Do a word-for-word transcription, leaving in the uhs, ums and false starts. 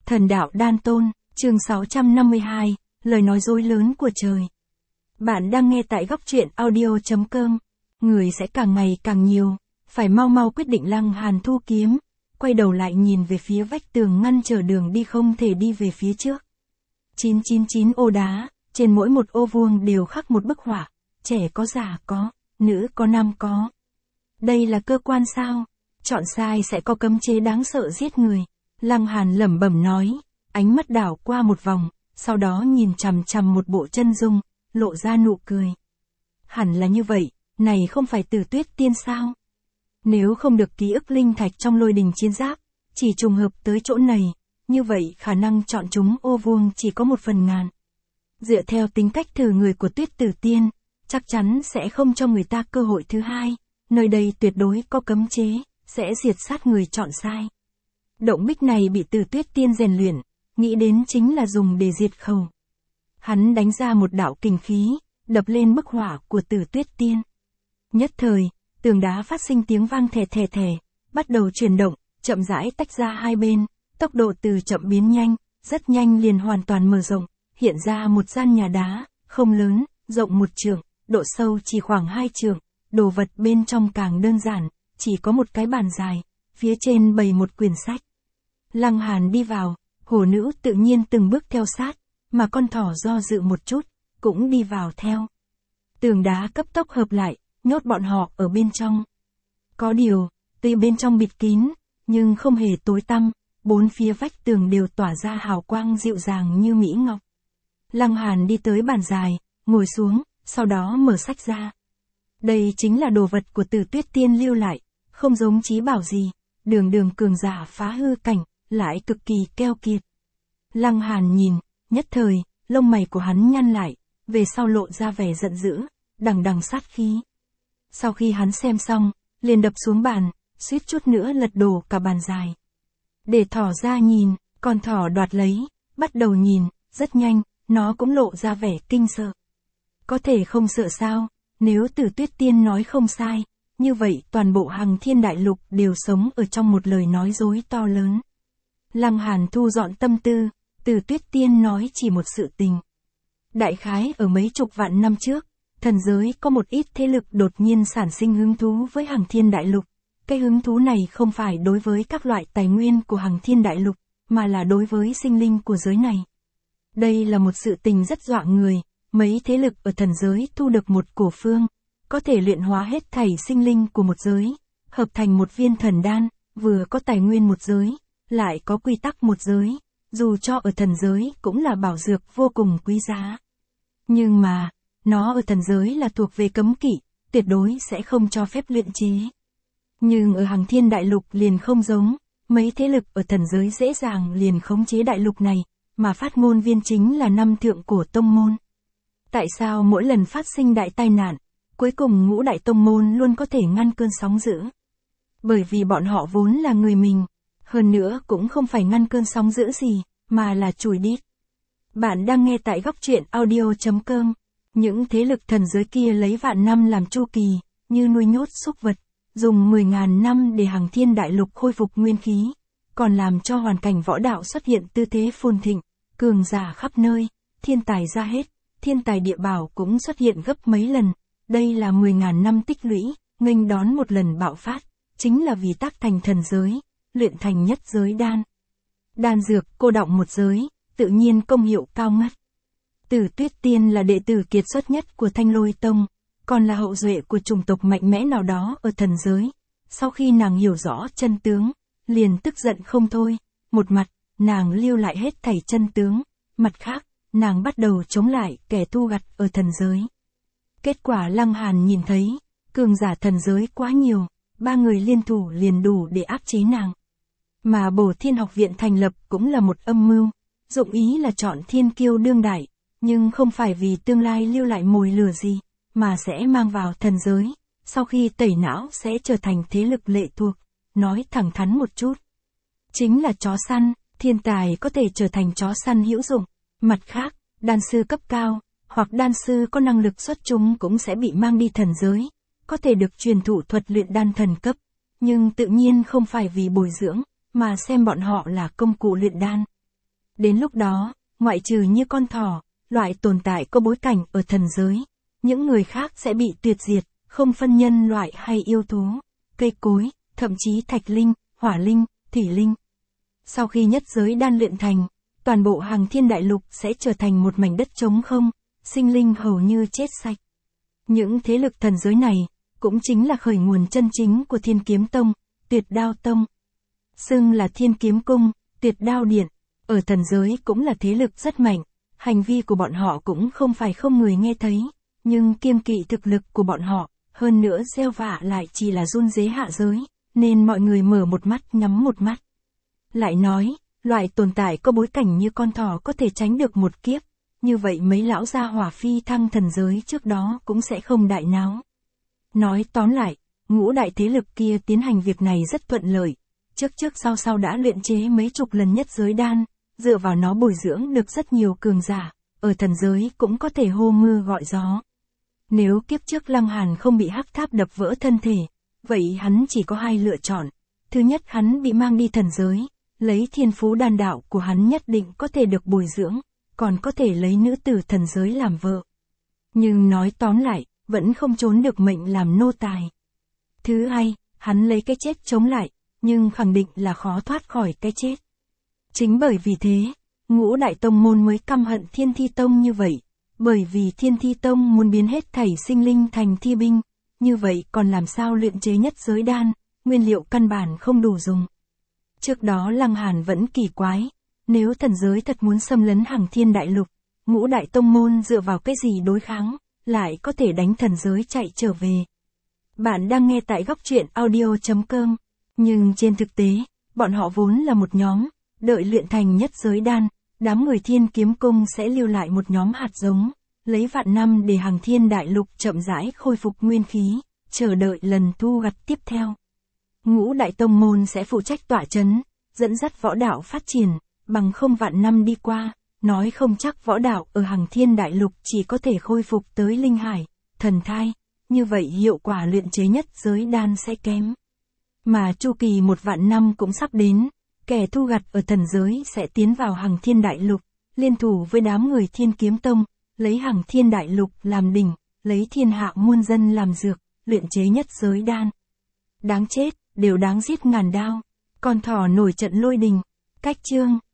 Thần đạo đan tôn, chương sáu trăm năm mươi hai, lời nói dối lớn của trời. Bạn đang nghe tại góc truyện audio chấm com. Người sẽ càng ngày càng nhiều, phải mau mau quyết định. Lăng Hàn thu kiếm, quay đầu lại nhìn về phía vách tường ngăn trở đường đi, không thể đi về phía trước. chín chín chín ô đá, trên mỗi một ô vuông đều khắc một bức họa, trẻ có già có, nữ có nam có. Đây là cơ quan sao? Chọn sai sẽ có cấm chế đáng sợ giết người. Lăng Hàn lẩm bẩm nói, ánh mắt đảo qua một vòng, sau đó nhìn chằm chằm một bộ chân dung, lộ ra nụ cười. Hẳn là như vậy, này không phải Tử Tuyết Tiên sao? Nếu không được ký ức linh thạch trong Lôi Đình Chiến Giáp, chỉ trùng hợp tới chỗ này, như vậy khả năng chọn chúng ô vuông chỉ có một phần ngàn. Dựa theo tính cách thử người của Tuyết Tử Tiên, chắc chắn sẽ không cho người ta cơ hội thứ hai, nơi đây tuyệt đối có cấm chế, sẽ diệt sát người chọn sai. Động bích này bị Tử Tuyết Tiên rèn luyện, nghĩ đến chính là dùng để diệt khẩu. Hắn đánh ra một đạo kình khí, đập lên bức họa của Tử Tuyết Tiên. Nhất thời, tường đá phát sinh tiếng vang thè thè thè, bắt đầu chuyển động, chậm rãi tách ra hai bên, tốc độ từ chậm biến nhanh, rất nhanh liền hoàn toàn mở rộng, hiện ra một gian nhà đá, không lớn, rộng một trượng, độ sâu chỉ khoảng hai trượng, đồ vật bên trong càng đơn giản, chỉ có một cái bàn dài, phía trên bày một quyển sách. Lăng Hàn đi vào, hổ nữ tự nhiên từng bước theo sát, mà con thỏ do dự một chút, cũng đi vào theo. Tường đá cấp tốc hợp lại, nhốt bọn họ ở bên trong. Có điều, tuy bên trong bịt kín, nhưng không hề tối tăm, bốn phía vách tường đều tỏa ra hào quang dịu dàng như mỹ ngọc. Lăng Hàn đi tới bàn dài, ngồi xuống, sau đó mở sách ra. Đây chính là đồ vật của Tử Tuyết Tiên lưu lại, không giống chí bảo gì, đường đường cường giả phá hư cảnh, lại cực kỳ keo kiệt. Lăng Hàn nhìn, nhất thời, lông mày của hắn nhăn lại, về sau lộ ra vẻ giận dữ, đằng đằng sát khí. Sau khi hắn xem xong, liền đập xuống bàn, suýt chút nữa lật đổ cả bàn dài. Để thỏ ra nhìn, con thỏ đoạt lấy, bắt đầu nhìn, rất nhanh, nó cũng lộ ra vẻ kinh sợ. Có thể không sợ sao, nếu Tử Tuyết Tiên nói không sai, như vậy toàn bộ Hằng Thiên Đại Lục đều sống ở trong một lời nói dối to lớn. Lăng Hàn thu dọn tâm tư, Tử Tuyết Tiên nói chỉ một sự tình. Đại khái ở mấy chục vạn năm trước, thần giới có một ít thế lực đột nhiên sản sinh hứng thú với Hằng Thiên Đại Lục. Cái hứng thú này không phải đối với các loại tài nguyên của Hằng Thiên Đại Lục, mà là đối với sinh linh của giới này. Đây là một sự tình rất dọa người, mấy thế lực ở thần giới thu được một cổ phương, có thể luyện hóa hết thảy sinh linh của một giới, hợp thành một viên thần đan, vừa có tài nguyên một giới, lại có quy tắc một giới, dù cho ở thần giới cũng là bảo dược vô cùng quý giá. Nhưng mà, nó ở thần giới là thuộc về cấm kỵ, tuyệt đối sẽ không cho phép luyện chế. Nhưng ở Hằng Thiên Đại Lục liền không giống, mấy thế lực ở thần giới dễ dàng liền khống chế đại lục này, mà phát ngôn viên chính là năm thượng cổ tông môn. Tại sao mỗi lần phát sinh đại tai nạn, cuối cùng ngũ đại tông môn luôn có thể ngăn cơn sóng dữ? Bởi vì bọn họ vốn là người mình, hơn nữa cũng không phải ngăn cơn sóng dữ gì, mà là chùi đít. Bạn đang nghe tại góc truyện audio chấm com. Những thế lực thần giới kia lấy vạn năm làm chu kỳ, như nuôi nhốt súc vật, dùng mười ngàn năm để Hằng Thiên Đại Lục khôi phục nguyên khí, còn làm cho hoàn cảnh võ đạo xuất hiện tư thế phồn thịnh, cường giả khắp nơi, thiên tài ra hết, thiên tài địa bảo cũng xuất hiện gấp mấy lần. Đây là mười ngàn năm tích lũy, nghênh đón một lần bạo phát, chính là vì tác thành thần giới, luyện thành nhất giới đan. Đan dược cô đọng một giới, tự nhiên công hiệu cao ngất. Tử Tuyết Tiên là đệ tử kiệt xuất nhất của Thanh Lôi Tông, còn là hậu duệ của chủng tộc mạnh mẽ nào đó ở thần giới. Sau khi nàng hiểu rõ chân tướng, liền tức giận không thôi, một mặt, nàng lưu lại hết thảy chân tướng, mặt khác, nàng bắt đầu chống lại kẻ thu gặt ở thần giới. Kết quả Lăng Hàn nhìn thấy, cường giả thần giới quá nhiều, ba người liên thủ liền đủ để áp chế nàng. Mà Bổ Thiên Học Viện thành lập cũng là một âm mưu, dụng ý là chọn thiên kiêu đương đại, nhưng không phải vì tương lai lưu lại mồi lửa gì, mà sẽ mang vào thần giới, sau khi tẩy não sẽ trở thành thế lực lệ thuộc, nói thẳng thắn một chút. Chính là chó săn, thiên tài có thể trở thành chó săn hữu dụng, mặt khác, đan sư cấp cao, hoặc đan sư có năng lực xuất chúng cũng sẽ bị mang đi thần giới, có thể được truyền thụ thuật luyện đan thần cấp, nhưng tự nhiên không phải vì bồi dưỡng, mà xem bọn họ là công cụ luyện đan. Đến lúc đó, ngoại trừ như con thỏ, loại tồn tại có bối cảnh ở thần giới, những người khác sẽ bị tuyệt diệt, không phân nhân loại hay yêu thú, cây cối, thậm chí thạch linh, hỏa linh, thủy linh. Sau khi nhất giới đan luyện thành, toàn bộ Hằng Thiên Đại Lục sẽ trở thành một mảnh đất trống không, sinh linh hầu như chết sạch. Những thế lực thần giới này, cũng chính là khởi nguồn chân chính của Thiên Kiếm Tông, Tuyệt Đao Tông. Xưng là Thiên Kiếm Cung, Tuyệt Đao Điện, ở thần giới cũng là thế lực rất mạnh, hành vi của bọn họ cũng không phải không người nghe thấy, nhưng kiêng kỵ thực lực của bọn họ, hơn nữa gieo vạ lại chỉ là run rế hạ giới, nên mọi người mở một mắt nhắm một mắt. Lại nói, loại tồn tại có bối cảnh như con thỏ có thể tránh được một kiếp, như vậy mấy lão gia hỏa phi thăng thần giới trước đó cũng sẽ không đại náo. Nói tóm lại, ngũ đại thế lực kia tiến hành việc này rất thuận lợi, trước trước sau sau đã luyện chế mấy chục lần nhất giới đan, dựa vào nó bồi dưỡng được rất nhiều cường giả, ở thần giới cũng có thể hô mưa gọi gió. Nếu kiếp trước Lăng Hàn không bị hắc tháp đập vỡ thân thể, vậy hắn chỉ có hai lựa chọn. Thứ nhất, hắn bị mang đi thần giới, lấy thiên phú đan đạo của hắn nhất định có thể được bồi dưỡng, còn có thể lấy nữ tử thần giới làm vợ. Nhưng nói tóm lại, vẫn không trốn được mệnh làm nô tài. Thứ hai, hắn lấy cái chết chống lại, nhưng khẳng định là khó thoát khỏi cái chết. Chính bởi vì thế, ngũ đại tông môn mới căm hận Thiên Thi Tông như vậy, bởi vì Thiên Thi Tông muốn biến hết thảy sinh linh thành thi binh, như vậy còn làm sao luyện chế nhất giới đan, nguyên liệu căn bản không đủ dùng. Trước đó Lăng Hàn vẫn kỳ quái, nếu thần giới thật muốn xâm lấn Hằng Thiên Đại Lục, ngũ đại tông môn dựa vào cái gì đối kháng, lại có thể đánh thần giới chạy trở về. Bạn đang nghe tại góc truyện audio chấm com, nhưng trên thực tế, bọn họ vốn là một nhóm, đợi luyện thành nhất giới đan, đám người Thiên Kiếm Cung sẽ lưu lại một nhóm hạt giống, lấy vạn năm để Hằng Thiên Đại Lục chậm rãi khôi phục nguyên khí, chờ đợi lần thu gặt tiếp theo. Ngũ đại tông môn sẽ phụ trách tọa chấn, dẫn dắt võ đạo phát triển, bằng không vạn năm đi qua, nói không chắc võ đạo ở Hằng Thiên Đại Lục chỉ có thể khôi phục tới linh hải, thần thai, như vậy hiệu quả luyện chế nhất giới đan sẽ kém. Mà chu kỳ một vạn năm cũng sắp đến, kẻ thu gặt ở thần giới sẽ tiến vào Hằng Thiên Đại Lục, liên thủ với đám người Thiên Kiếm Tông, lấy Hằng Thiên Đại Lục làm đỉnh, lấy thiên hạ muôn dân làm dược, luyện chế nhất giới đan. Đáng chết, đều đáng giết ngàn đao. Con thỏ nổi trận lôi đình. Cách chương